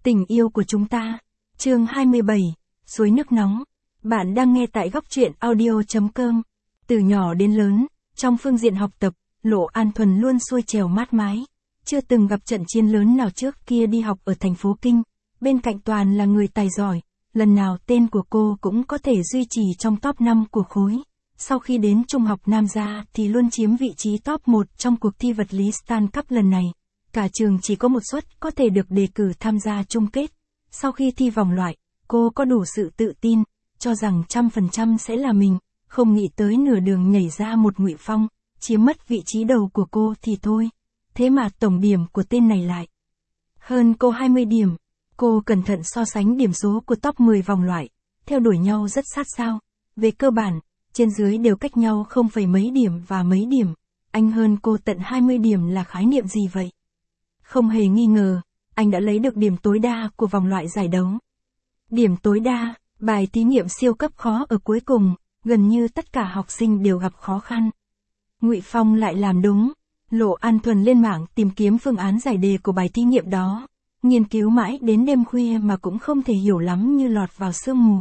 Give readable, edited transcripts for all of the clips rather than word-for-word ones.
Tình yêu của chúng ta. Chương 27. Suối nước nóng. Bạn đang nghe tại góc truyện audio.com. Từ nhỏ đến lớn, trong phương diện học tập, Lộ An Thuần luôn xuôi trèo mát mái. Chưa từng gặp trận chiến lớn nào trước kia đi học ở thành phố Kinh. Bên cạnh toàn là người tài giỏi. Lần nào tên của cô cũng có thể duy trì trong top 5 của khối. Sau khi đến trung học Nam Gia thì luôn chiếm vị trí top 1 trong cuộc thi vật lý Stan Cup lần này. Cả trường chỉ có một suất có thể được đề cử tham gia chung kết. Sau khi thi vòng loại, cô có đủ sự tự tin, cho rằng 100% sẽ là mình, không nghĩ tới nửa đường nhảy ra một Ngụy Phong, chiếm mất vị trí đầu của cô thì thôi. Thế mà tổng điểm của tên này lại hơn cô 20 điểm. Cô cẩn thận so sánh điểm số của top 10 vòng loại, theo đuổi nhau rất sát sao. Về cơ bản, trên dưới đều cách nhau không phẩy mấy điểm và mấy điểm. Anh hơn cô tận 20 điểm là khái niệm gì vậy? Không hề nghi ngờ, anh đã lấy được điểm tối đa của vòng loại giải đấu. Điểm tối đa, bài thí nghiệm siêu cấp khó ở cuối cùng, gần như tất cả học sinh đều gặp khó khăn. Ngụy Phong lại làm đúng. Lộ An Thuần lên mạng tìm kiếm phương án giải đề của bài thí nghiệm đó. Nghiên cứu mãi đến đêm khuya mà cũng không thể hiểu lắm như lọt vào sương mù.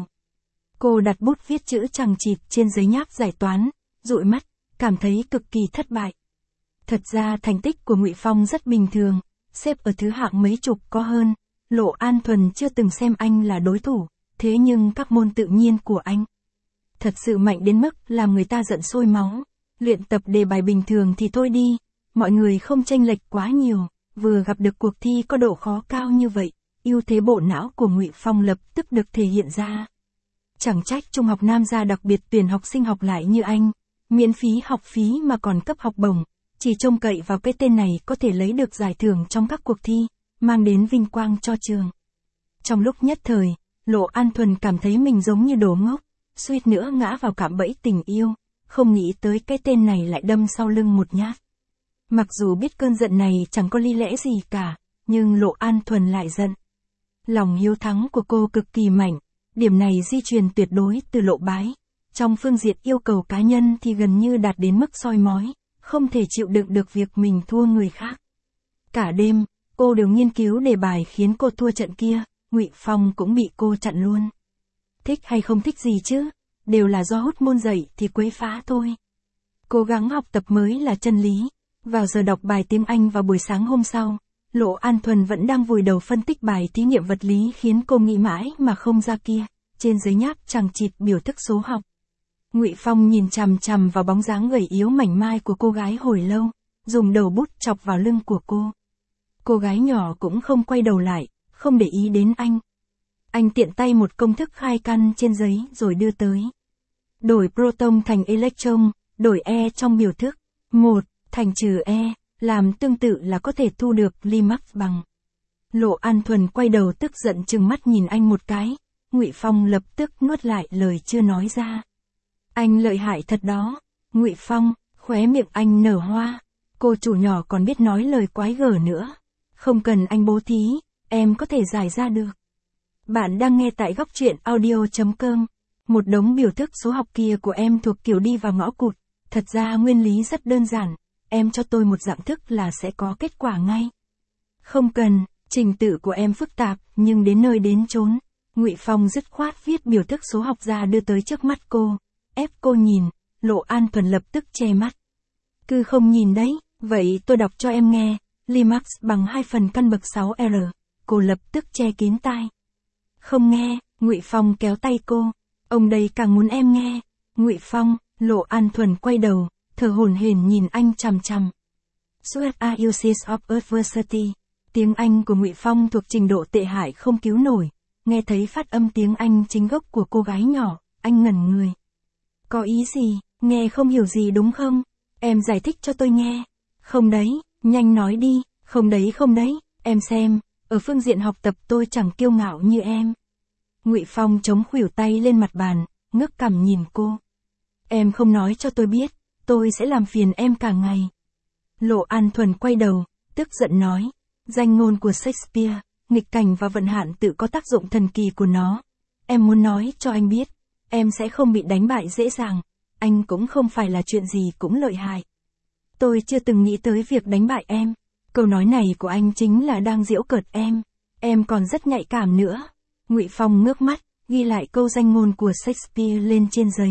Cô đặt bút viết chữ chằng chịt trên giấy nháp giải toán, dụi mắt, cảm thấy cực kỳ thất bại. Thật ra thành tích của Ngụy Phong rất bình thường, xếp ở thứ hạng mấy chục có hơn. Lộ An Thuần chưa từng xem anh là đối thủ, thế nhưng các môn tự nhiên của anh thật sự mạnh đến mức làm người ta giận sôi máu. Luyện tập đề bài bình thường thì thôi đi, mọi người không chênh lệch quá nhiều, vừa gặp được cuộc thi có độ khó cao như vậy, ưu thế bộ não của Ngụy Phong lập tức được thể hiện ra. Chẳng trách trung học Nam Gia đặc biệt tuyển học sinh học lại như anh, miễn phí học phí mà còn cấp học bổng, chỉ trông cậy vào cái tên này có thể lấy được giải thưởng trong các cuộc thi, mang đến vinh quang cho trường. Trong lúc nhất thời, Lộ An Thuần cảm thấy mình giống như đồ ngốc, suýt nữa ngã vào cạm bẫy tình yêu, không nghĩ tới cái tên này lại đâm sau lưng một nhát. Mặc dù biết cơn giận này chẳng có lý lẽ gì cả, nhưng Lộ An Thuần lại giận. Lòng hiếu thắng của cô cực kỳ mạnh, điểm này di truyền tuyệt đối từ Lộ Bái. Trong phương diện yêu cầu cá nhân thì gần như đạt đến mức soi mói, không thể chịu đựng được việc mình thua người khác. Cả đêm, cô đều nghiên cứu đề bài khiến cô thua trận kia, Ngụy Phong cũng bị cô chặn luôn. Thích hay không thích gì chứ, đều là do hút môn dậy thì quấy phá thôi. Cố gắng học tập mới là chân lý. Vào giờ đọc bài tiếng Anh vào buổi sáng hôm sau, Lộ An Thuần vẫn đang vùi đầu phân tích bài thí nghiệm vật lý khiến cô nghĩ mãi mà không ra kia, trên giấy nháp chằng chịt biểu thức số học. Ngụy Phong nhìn chằm chằm vào bóng dáng gầy yếu mảnh mai của cô gái hồi lâu, dùng đầu bút chọc vào lưng của cô. Cô gái nhỏ cũng không quay đầu lại, không để ý đến anh. Anh tiện tay một công thức khai căn trên giấy rồi đưa tới. Đổi proton thành electron, đổi E trong biểu thức 1 thành trừ E, làm tương tự là có thể thu được Limax bằng. Lộ An Thuần quay đầu tức giận trừng mắt nhìn anh một cái, Ngụy Phong lập tức nuốt lại lời chưa nói ra. Anh lợi hại thật đó. Ngụy Phong, khóe miệng anh nở hoa. Cô chủ nhỏ còn biết nói lời quái gở nữa. Không cần anh bố thí, em có thể giải ra được. Bạn đang nghe tại góc truyện audio.com. Một đống biểu thức số học kia của em thuộc kiểu đi vào ngõ cụt. Thật ra nguyên lý rất đơn giản. Em cho tôi một dạng thức là sẽ có kết quả ngay. Không cần, trình tự của em phức tạp, nhưng đến nơi đến chốn. Ngụy Phong dứt khoát viết biểu thức số học ra đưa tới trước mắt cô. Ép cô nhìn, Lộ An Thuần lập tức che mắt. Cứ không nhìn đấy, vậy tôi đọc cho em nghe. Limax bằng 2 phần căn bậc 6R. Cô lập tức che kín tai. Không nghe, Ngụy Phong kéo tay cô. Ông đây càng muốn em nghe. Ngụy Phong, Lộ An Thuần quay đầu, thở hổn hển nhìn anh chằm chằm. Suat uses of adversity. Tiếng Anh của Ngụy Phong thuộc trình độ tệ hại không cứu nổi. Nghe thấy phát âm tiếng Anh chính gốc của cô gái nhỏ, anh ngẩn người. Có ý gì, nghe không hiểu gì đúng không? Em giải thích cho tôi nghe. Không đấy, nhanh nói đi, không đấy, em xem, ở phương diện học tập tôi chẳng kiêu ngạo như em. Ngụy Phong chống khuỷu tay lên mặt bàn, ngước cằm nhìn cô. Em không nói cho tôi biết, tôi sẽ làm phiền em cả ngày. Lộ An Thuần quay đầu, tức giận nói, danh ngôn của Shakespeare, nghịch cảnh và vận hạn tự có tác dụng thần kỳ của nó. Em muốn nói cho anh biết, em sẽ không bị đánh bại dễ dàng, anh cũng không phải là chuyện gì cũng lợi hại. Tôi chưa từng nghĩ tới việc đánh bại em. Câu nói này của anh chính là đang giễu cợt em. Em còn rất nhạy cảm nữa. Ngụy Phong ngước mắt, ghi lại câu danh ngôn của Shakespeare lên trên giấy.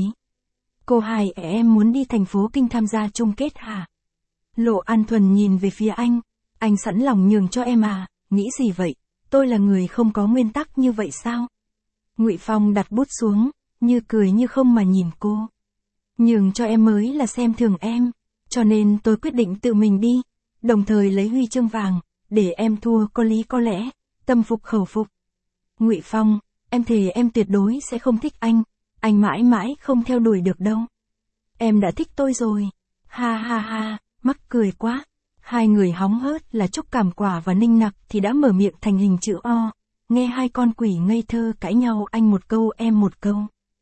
Cô Hai, em muốn đi thành phố Kinh tham gia chung kết hả? Lộ An Thuần nhìn về phía anh sẵn lòng nhường cho em à, nghĩ gì vậy, tôi là người không có nguyên tắc như vậy sao? Ngụy Phong đặt bút xuống, như cười như không mà nhìn cô. Nhường cho em mới là xem thường em, cho nên tôi quyết định tự mình đi, đồng thời lấy huy chương vàng, để em thua có lý có lẽ, tâm phục khẩu phục. Ngụy Phong, em thề em tuyệt đối sẽ không thích anh mãi mãi không theo đuổi được đâu. Em đã thích tôi rồi. Ha ha ha, mắc cười quá. Hai người hóng hớt là Trúc Cảm Quả và Ninh Nặc thì đã mở miệng thành hình chữ O, nghe hai con quỷ ngây thơ cãi nhau, anh một câu em một câu.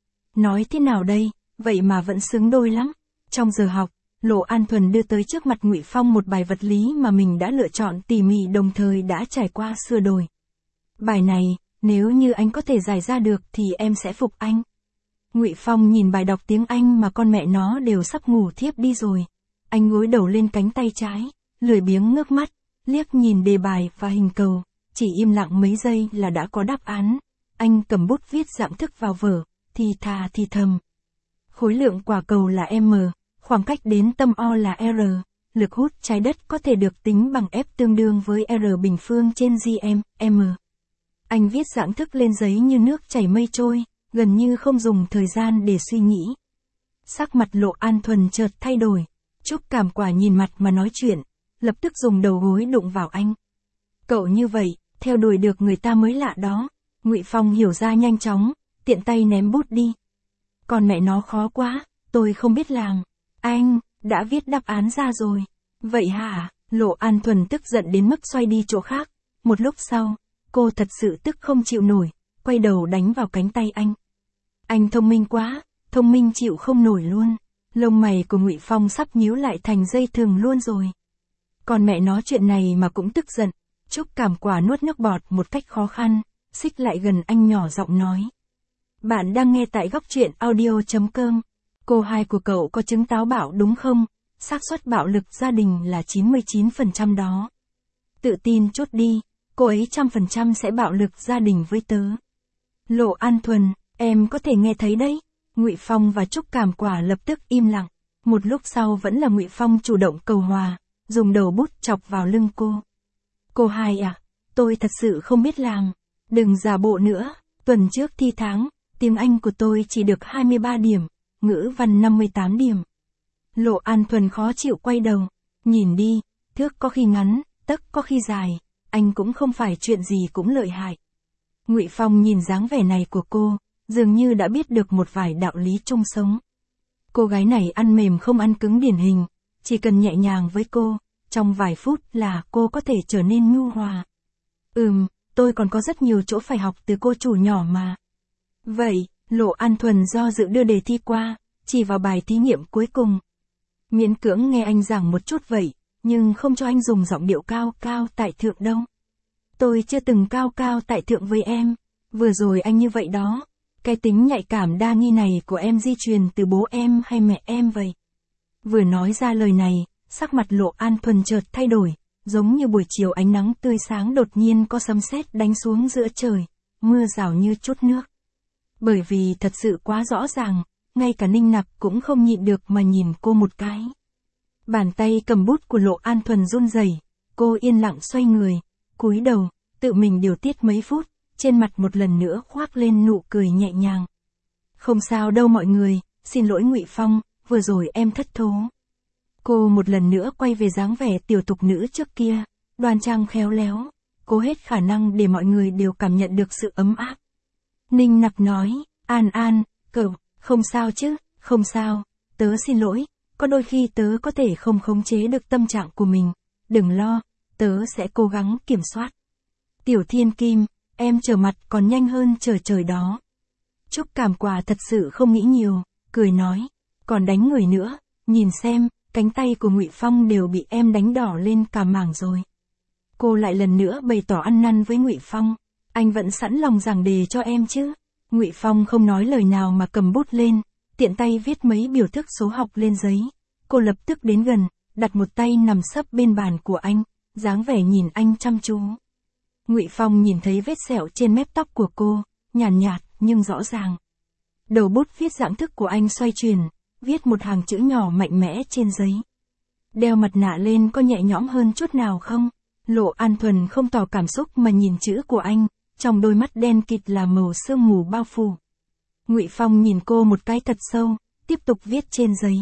Nói thế nào đây, vậy mà vẫn xứng đôi lắm. Trong giờ học, Lộ An Thuần đưa tới trước mặt Ngụy Phong một bài vật lý mà mình đã lựa chọn tỉ mỉ, đồng thời đã trải qua sửa đổi. Bài này, nếu như anh có thể giải ra được thì em sẽ phục anh. Ngụy Phong nhìn bài đọc tiếng Anh mà con mẹ nó đều sắp ngủ thiếp đi rồi. Anh gối đầu lên cánh tay trái, lười biếng ngước mắt, liếc nhìn đề bài và hình cầu, chỉ im lặng mấy giây là đã có đáp án. Anh cầm bút viết dạng thức vào vở, thì thà thì thầm. Khối lượng quả cầu là M, khoảng cách đến tâm O là R, lực hút trái đất có thể được tính bằng F tương đương với R bình phương trên GM, M. Anh viết dạng thức lên giấy như nước chảy mây trôi, gần như không dùng thời gian để suy nghĩ. Sắc mặt Lộ An Thuần chợt thay đổi, Trúc Cảm Quả nhìn mặt mà nói chuyện, lập tức dùng đầu gối đụng vào anh. Cậu như vậy, theo đuổi được người ta mới lạ đó. Ngụy Phong hiểu ra nhanh chóng, tiện tay ném bút đi. Còn mẹ nó khó quá, tôi không biết làm. Anh, đã viết đáp án ra rồi. Vậy hả? Lộ An Thuần tức giận đến mức xoay đi chỗ khác. Một lúc sau, cô thật sự tức không chịu nổi, quay đầu đánh vào cánh tay anh. Anh thông minh quá, thông minh chịu không nổi luôn. Lông mày của Ngụy Phong sắp nhíu lại thành dây thừng luôn rồi. Còn mẹ nó chuyện này mà cũng tức giận. Trúc Cảm Quả nuốt nước bọt một cách khó khăn, xích lại gần anh nhỏ giọng nói. Bạn đang nghe tại góc truyện audio.com. Cô Hai của cậu có chứng táo bạo đúng không? Xác suất bạo lực gia đình là 99% đó. Tự tin chút đi, cô ấy 100% sẽ bạo lực gia đình với tớ. Lộ An Thuần, em có thể nghe thấy đấy. Ngụy Phong và Trúc Cảm Quả lập tức im lặng. Một lúc sau vẫn là Ngụy Phong chủ động cầu hòa, dùng đầu bút chọc vào lưng cô. Cô Hai à, tôi thật sự không biết làm. Đừng giả bộ nữa, tuần trước thi tháng, tiếng Anh của tôi chỉ được 23 điểm, ngữ văn 58 điểm. Lộ An Thuần khó chịu quay đầu, nhìn đi, thước có khi ngắn, tấc có khi dài, anh cũng không phải chuyện gì cũng lợi hại. Ngụy Phong nhìn dáng vẻ này của cô, dường như đã biết được một vài đạo lý chung sống. Cô gái này ăn mềm không ăn cứng điển hình, chỉ cần nhẹ nhàng với cô, trong vài phút là cô có thể trở nên nhu hòa. Tôi còn có rất nhiều chỗ phải học từ cô chủ nhỏ mà. Vậy, Lộ An Thuần do dự đưa đề thi qua, chỉ vào bài thí nghiệm cuối cùng. Miễn cưỡng nghe anh giảng một chút vậy, nhưng không cho anh dùng giọng điệu cao cao tại thượng đâu. Tôi chưa từng cao cao tại thượng với em, vừa rồi anh như vậy đó. Cái tính nhạy cảm đa nghi này của em di truyền từ bố em hay mẹ em vậy? Vừa nói ra lời này, sắc mặt Lộ An Thuần chợt thay đổi, giống như buổi chiều ánh nắng tươi sáng đột nhiên có sấm sét đánh xuống giữa trời, mưa rào như chút nước. Bởi vì thật sự quá rõ ràng, ngay cả Ninh Nặc cũng không nhịn được mà nhìn cô một cái. Bàn tay cầm bút của Lộ An Thuần run rẩy, cô yên lặng xoay người, cúi đầu, tự mình điều tiết mấy phút, trên mặt một lần nữa khoác lên nụ cười nhẹ nhàng. Không sao đâu mọi người, xin lỗi Ngụy Phong, vừa rồi em thất thố. Cô một lần nữa quay về dáng vẻ tiểu tục nữ trước kia, đoan trang khéo léo, cố hết khả năng để mọi người đều cảm nhận được sự ấm áp. Ninh Nặc nói, An, cậu, không sao chứ, không sao, tớ xin lỗi, có đôi khi tớ có thể không khống chế được tâm trạng của mình, đừng lo, tớ sẽ cố gắng kiểm soát. Tiểu Thiên Kim, em trở mặt còn nhanh hơn trở trời đó. Trúc Cảm Quả thật sự không nghĩ nhiều, cười nói, còn đánh người nữa, nhìn xem, cánh tay của Ngụy Phong đều bị em đánh đỏ lên cả mảng rồi. Cô lại lần nữa bày tỏ ăn năn với Ngụy Phong, anh vẫn sẵn lòng giảng đề cho em chứ. Ngụy Phong không nói lời nào mà cầm bút lên, tiện tay viết mấy biểu thức số học lên giấy. Cô lập tức đến gần, đặt một tay nằm sấp bên bàn của anh, dáng vẻ nhìn anh chăm chú. Ngụy Phong nhìn thấy vết sẹo trên mép tóc của cô, nhàn nhạt nhưng rõ ràng. Đầu bút viết dạng thức của anh xoay chuyển, viết một hàng chữ nhỏ mạnh mẽ trên giấy. Đeo mặt nạ lên có nhẹ nhõm hơn chút nào không? Lộ An Thuần không tỏ cảm xúc mà nhìn chữ của anh, trong đôi mắt đen kịt là màu sương mù bao phủ. Ngụy Phong nhìn cô một cái thật sâu, tiếp tục viết trên giấy.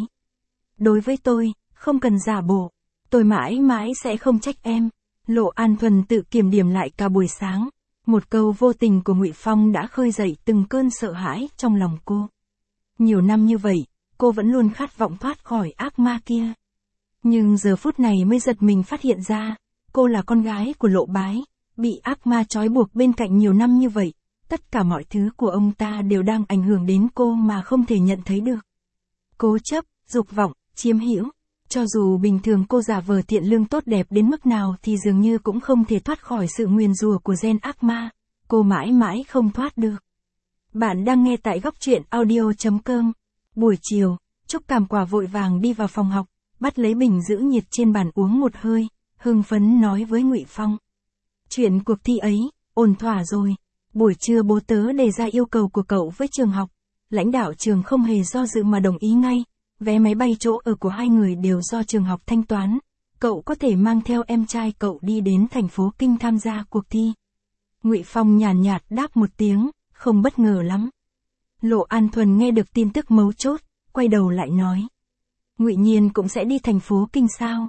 Đối với tôi, không cần giả bộ, tôi mãi mãi sẽ không trách em. Lộ An Thuần tự kiểm điểm lại cả buổi sáng. Một câu vô tình của Ngụy Phong đã khơi dậy từng cơn sợ hãi trong lòng cô. Nhiều năm như vậy, cô vẫn luôn khát vọng thoát khỏi ác ma kia. Nhưng giờ phút này mới giật mình phát hiện ra, cô là con gái của Lộ Bái, bị ác ma trói buộc bên cạnh nhiều năm như vậy. Tất cả mọi thứ của ông ta đều đang ảnh hưởng đến cô mà không thể nhận thấy được. Cố chấp, dục vọng, chiếm hữu. Cho dù bình thường cô giả vờ thiện lương tốt đẹp đến mức nào thì dường như cũng không thể thoát khỏi sự nguyền rủa của gen ác ma. Cô mãi mãi không thoát được. Bạn đang nghe tại góc truyện audio.com. Buổi chiều, Trúc Cảm Quả vội vàng đi vào phòng học, bắt lấy bình giữ nhiệt trên bàn uống một hơi, hưng phấn nói với Ngụy Phong. Chuyện cuộc thi ấy, ổn thỏa rồi. Buổi trưa bố tớ đề ra yêu cầu của cậu với trường học. Lãnh đạo trường không hề do dự mà đồng ý ngay. Vé máy bay chỗ ở của hai người đều do trường học thanh toán. Cậu có thể mang theo em trai cậu đi đến thành phố Kinh tham gia cuộc thi. Ngụy Phong nhàn nhạt đáp một tiếng, không bất ngờ lắm. Lộ An Thuần nghe được tin tức mấu chốt, quay đầu lại nói. Ngụy Nhiên cũng sẽ đi thành phố Kinh sao?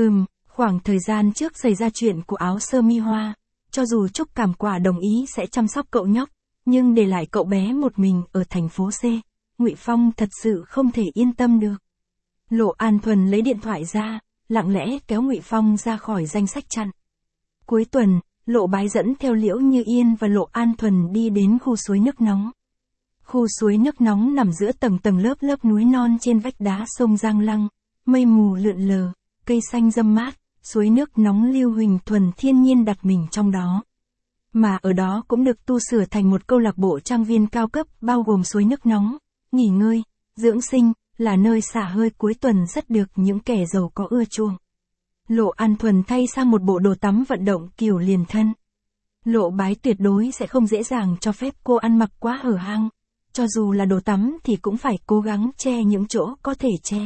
Khoảng thời gian trước xảy ra chuyện của áo sơ mi hoa. Cho dù Trúc Cảm Quả đồng ý sẽ chăm sóc cậu nhóc, nhưng để lại cậu bé một mình ở thành phố C, Ngụy Phong thật sự không thể yên tâm được. Lộ An Thuần lấy điện thoại ra, lặng lẽ kéo Ngụy Phong ra khỏi danh sách chặn. Cuối tuần, Lộ Bái dẫn theo Liễu Như Yên và Lộ An Thuần đi đến khu suối nước nóng. Khu suối nước nóng nằm giữa tầng tầng lớp lớp núi non trên vách đá sông Giang Lăng, mây mù lượn lờ, cây xanh râm mát, suối nước nóng lưu huỳnh thuần thiên nhiên đặt mình trong đó. Mà ở đó cũng được tu sửa thành một câu lạc bộ trang viên cao cấp bao gồm suối nước nóng, nghỉ ngơi, dưỡng sinh, là nơi xả hơi cuối tuần rất được những kẻ giàu có ưa chuộng. Lộ An Thuần thay sang một bộ đồ tắm vận động kiểu liền thân. Lộ Bái tuyệt đối sẽ không dễ dàng cho phép cô ăn mặc quá hở hang. Cho dù là đồ tắm thì cũng phải cố gắng che những chỗ có thể che.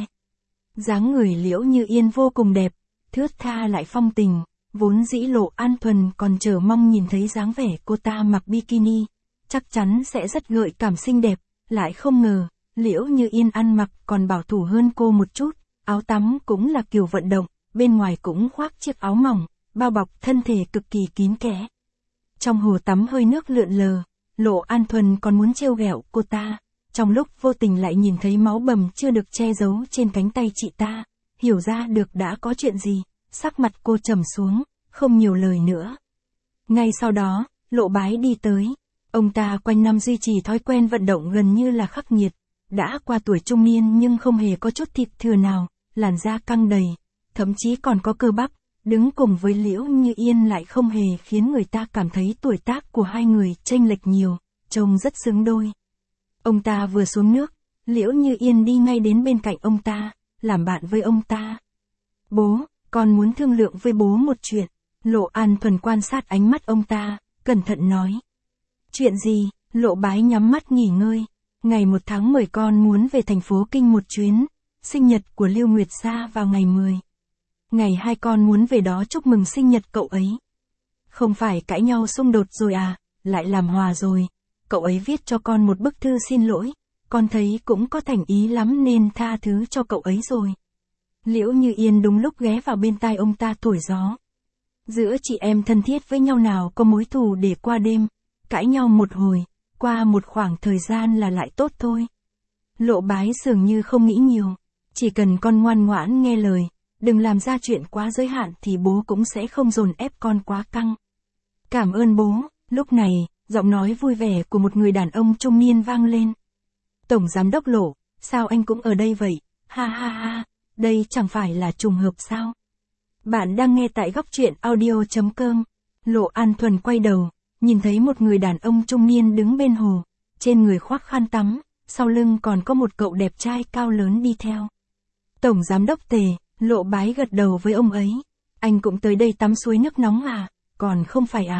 Dáng người Liễu Như Yên vô cùng đẹp, thướt tha lại phong tình, vốn dĩ Lộ An Thuần còn chờ mong nhìn thấy dáng vẻ cô ta mặc bikini, chắc chắn sẽ rất gợi cảm xinh đẹp, lại không ngờ, Liễu Như Yên ăn mặc còn bảo thủ hơn cô một chút, áo tắm cũng là kiểu vận động, bên ngoài cũng khoác chiếc áo mỏng, bao bọc thân thể cực kỳ kín kẽ. Trong hồ tắm hơi nước lượn lờ, Lộ An Thuần còn muốn trêu ghẹo cô ta, trong lúc vô tình lại nhìn thấy máu bầm chưa được che giấu trên cánh tay chị ta, hiểu ra được đã có chuyện gì, sắc mặt cô trầm xuống, không nhiều lời nữa. Ngay sau đó, Lộ Bái đi tới, ông ta quanh năm duy trì thói quen vận động gần như là khắc nghiệt, đã qua tuổi trung niên nhưng không hề có chút thịt thừa nào, làn da căng đầy, thậm chí còn có cơ bắp, đứng cùng với Liễu Như Yên lại không hề khiến người ta cảm thấy tuổi tác của hai người chênh lệch nhiều, trông rất xứng đôi. Ông ta vừa xuống nước, Liễu Như Yên đi ngay đến bên cạnh ông ta, làm bạn với ông ta. Bố, con muốn thương lượng với bố một chuyện. Lộ An Thuần quan sát ánh mắt ông ta, cẩn thận nói. Chuyện gì? Lộ Bái nhắm mắt nghỉ ngơi. Ngày 1 tháng 10 con muốn về thành phố Kinh một chuyến, sinh nhật của Lưu Nguyệt Sa vào ngày 10. Ngày 2 con muốn về đó chúc mừng sinh nhật cậu ấy. Không phải cãi nhau xung đột rồi à, lại làm hòa rồi. Cậu ấy viết cho con một bức thư xin lỗi, con thấy cũng có thành ý lắm nên tha thứ cho cậu ấy rồi. Liễu Như Yên đúng lúc ghé vào bên tai ông ta thổi gió. Giữa chị em thân thiết với nhau nào có mối thù để qua đêm, cãi nhau một hồi, qua một khoảng thời gian là lại tốt thôi. Lộ Bái dường như không nghĩ nhiều, chỉ cần con ngoan ngoãn nghe lời, đừng làm ra chuyện quá giới hạn thì bố cũng sẽ không dồn ép con quá căng. Cảm ơn bố. Lúc này, giọng nói vui vẻ của một người đàn ông trung niên vang lên. Tổng giám đốc Lộ, sao anh cũng ở đây vậy? Ha ha ha, đây chẳng phải là trùng hợp sao? Bạn đang nghe tại góc truyện audio.com. Lộ An Thuần quay đầu, nhìn thấy một người đàn ông trung niên đứng bên hồ, trên người khoác khăn tắm, sau lưng còn có một cậu đẹp trai cao lớn đi theo. Tổng giám đốc Tề. Lộ Bái gật đầu với ông ấy. Anh cũng tới đây tắm suối nước nóng à? Còn không phải à?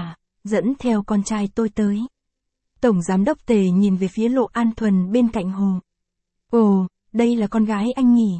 dẫn theo con trai tôi tới. Tổng giám đốc Tề nhìn về phía Lộ An Thuần bên cạnh hồ. Ồ, đây là con gái anh nhỉ?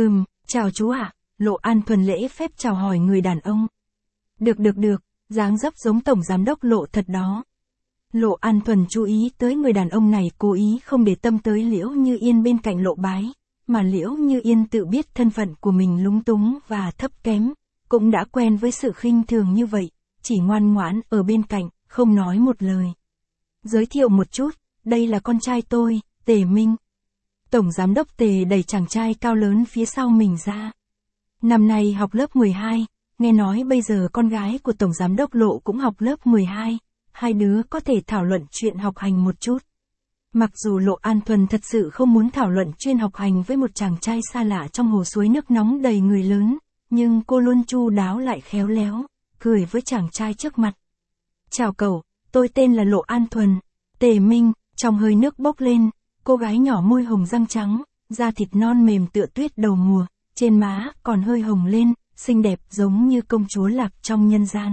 Chào chú ạ. Lộ An Thuần lễ phép chào hỏi người đàn ông. Được, dáng dấp giống tổng giám đốc Lộ thật đó. Lộ An Thuần chú ý tới người đàn ông này cố ý không để tâm tới Liễu Như Yên bên cạnh Lộ Bái, mà Liễu Như Yên tự biết thân phận của mình lúng túng và thấp kém, cũng đã quen với sự khinh thường như vậy, chỉ ngoan ngoãn ở bên cạnh, không nói một lời. Giới thiệu một chút, đây là con trai tôi, Tề Minh. Tổng giám đốc Tề đẩy chàng trai cao lớn phía sau mình ra. Năm nay học lớp 12, nghe nói bây giờ con gái của tổng giám đốc Lộ cũng học lớp 12, hai đứa có thể thảo luận chuyện học hành một chút. Mặc dù Lộ An Thuần thật sự không muốn thảo luận chuyên học hành với một chàng trai xa lạ trong hồ suối nước nóng đầy người lớn, nhưng cô luôn chu đáo lại khéo léo, cười với chàng trai trước mặt. Chào cậu, tôi tên là Lộ An Thuần. Tề Minh, trong hơi nước bốc lên, cô gái nhỏ môi hồng răng trắng, da thịt non mềm tựa tuyết đầu mùa, trên má còn hơi hồng lên, xinh đẹp giống như công chúa lạc trong nhân gian.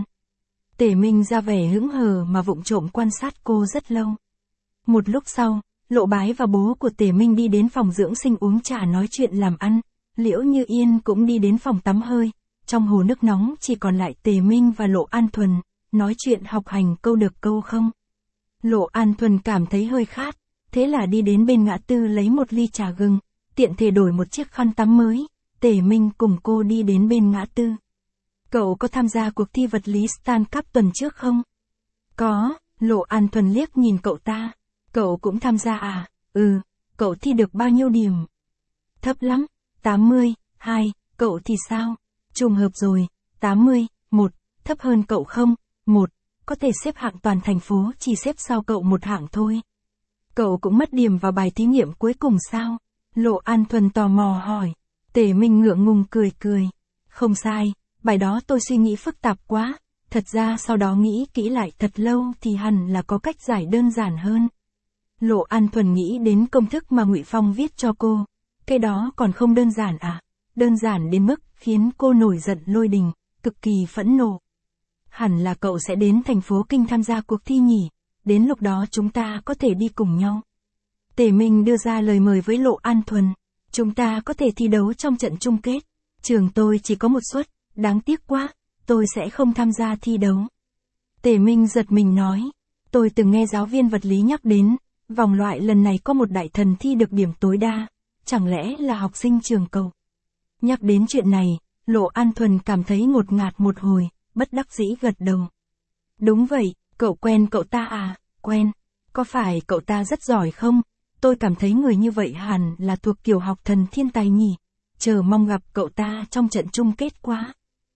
Tề Minh ra vẻ hững hờ mà vụng trộm quan sát cô rất lâu. Một lúc sau, Lộ Bái và bố của Tề Minh đi đến phòng dưỡng sinh uống trà nói chuyện làm ăn, Liễu Như Yên cũng đi đến phòng tắm hơi, trong hồ nước nóng chỉ còn lại Tề Minh và Lộ An Thuần, nói chuyện học hành câu được câu không. Lộ An Thuần cảm thấy hơi khát, thế là đi đến bên ngã tư lấy một ly trà gừng, tiện thể đổi một chiếc khăn tắm mới, Tề Minh cùng cô đi đến bên ngã tư. Cậu có tham gia cuộc thi vật lý Stan Cup tuần trước không? Có, Lộ An Thuần liếc nhìn cậu ta. Cậu cũng tham gia à? Cậu thi được bao nhiêu điểm? Thấp lắm, 80, 2, cậu thì sao? Trùng hợp rồi, 80, 1, thấp hơn cậu không? 1, có thể xếp hạng toàn thành phố chỉ xếp sau cậu một hạng thôi. Cậu cũng mất điểm vào bài thí nghiệm cuối cùng sao? Lộ An Thuần tò mò hỏi. Tề Minh ngượng ngùng cười. Không sai, bài đó tôi suy nghĩ phức tạp quá, thật ra sau đó nghĩ kỹ lại thật lâu thì hẳn là có cách giải đơn giản hơn. Lộ An Thuần nghĩ đến công thức mà Ngụy Phong viết cho cô, cái đó còn không đơn giản à? Đơn giản đến mức khiến cô nổi giận lôi đình, cực kỳ phẫn nộ. Hẳn là cậu sẽ đến thành phố Kinh tham gia cuộc thi nhỉ, đến lúc đó chúng ta có thể đi cùng nhau. Tề Minh đưa ra lời mời với Lộ An Thuần, chúng ta có thể thi đấu trong trận chung kết, trường tôi chỉ có một suất, đáng tiếc quá, tôi sẽ không tham gia thi đấu. Tề Minh giật mình nói, tôi từng nghe giáo viên vật lý nhắc đến, vòng loại lần này có một đại thần thi được điểm tối đa, chẳng lẽ là học sinh trường cậu? Nhắc đến chuyện này, Lộ An Thuần cảm thấy ngột ngạt một hồi, bất đắc dĩ gật đầu. Đúng vậy, cậu quen cậu ta à? Quen. Có phải cậu ta rất giỏi không? Tôi cảm thấy người như vậy hẳn là thuộc kiểu học thần thiên tài nhỉ. Chờ mong gặp cậu ta trong trận chung kết quá.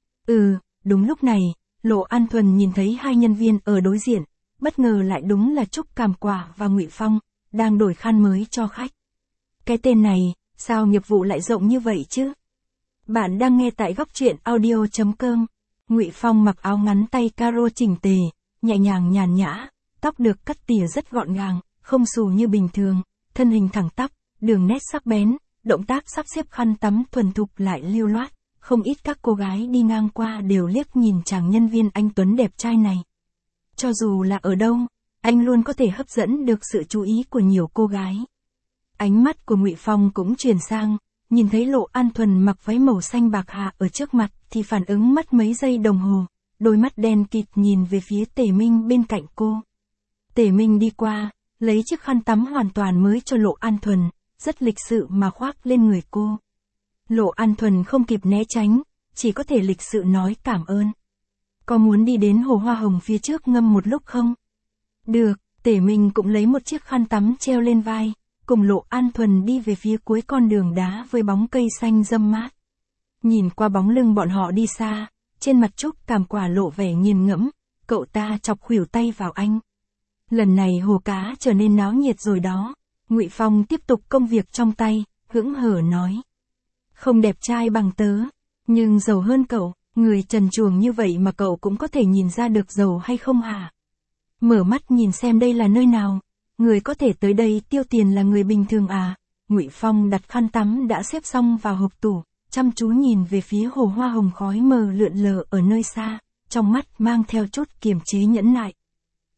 Đúng lúc này, Lộ An Thuần nhìn thấy hai nhân viên ở đối diện, bất ngờ lại đúng là Trúc Càm Quả và Ngụy Phong, đang đổi khăn mới cho khách. Cái tên này, sao nghiệp vụ lại rộng như vậy chứ? Bạn đang nghe tại góc truyện audio.com. Ngụy Phong mặc áo ngắn tay caro chỉnh tề, nhẹ nhàng nhàn nhã, tóc được cắt tỉa rất gọn gàng, không xù như bình thường, thân hình thẳng tắp, đường nét sắc bén, động tác sắp xếp khăn tắm thuần thục lại lưu loát, không ít các cô gái đi ngang qua đều liếc nhìn chàng nhân viên anh tuấn đẹp trai này. Cho dù là ở đâu, anh luôn có thể hấp dẫn được sự chú ý của nhiều cô gái. Ánh mắt của Ngụy Phong cũng chuyển sang, nhìn thấy Lộ An Thuần mặc váy màu xanh bạc hạ ở trước mặt thì phản ứng mất mấy giây đồng hồ, đôi mắt đen kịt nhìn về phía Tề Minh bên cạnh cô. Tề Minh đi qua, lấy chiếc khăn tắm hoàn toàn mới cho Lộ An Thuần, rất lịch sự mà khoác lên người cô. Lộ An Thuần không kịp né tránh, chỉ có thể lịch sự nói cảm ơn. Có muốn đi đến hồ hoa hồng phía trước ngâm một lúc không? Được, Tề Minh cũng lấy một chiếc khăn tắm treo lên vai, cùng Lộ An Thuần đi về phía cuối con đường đá với bóng cây xanh râm mát. Nhìn qua bóng lưng bọn họ đi xa, trên mặt Trúc Càm Quả lộ vẻ nghiền ngẫm, cậu ta chọc khuỷu tay vào anh. Lần này hồ cá trở nên náo nhiệt rồi đó. Ngụy Phong tiếp tục công việc trong tay, hững hờ nói. Không đẹp trai bằng tớ, nhưng giàu hơn cậu, người trần truồng như vậy mà cậu cũng có thể nhìn ra được giàu hay không hả? Mở mắt nhìn xem đây là nơi nào, người có thể tới đây tiêu tiền là người bình thường à? Ngụy Phong đặt khăn tắm đã xếp xong vào hộp tủ, chăm chú nhìn về phía hồ hoa hồng khói mờ lượn lờ ở nơi xa, trong mắt mang theo chút kiềm chế nhẫn nại.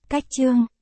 Cách chương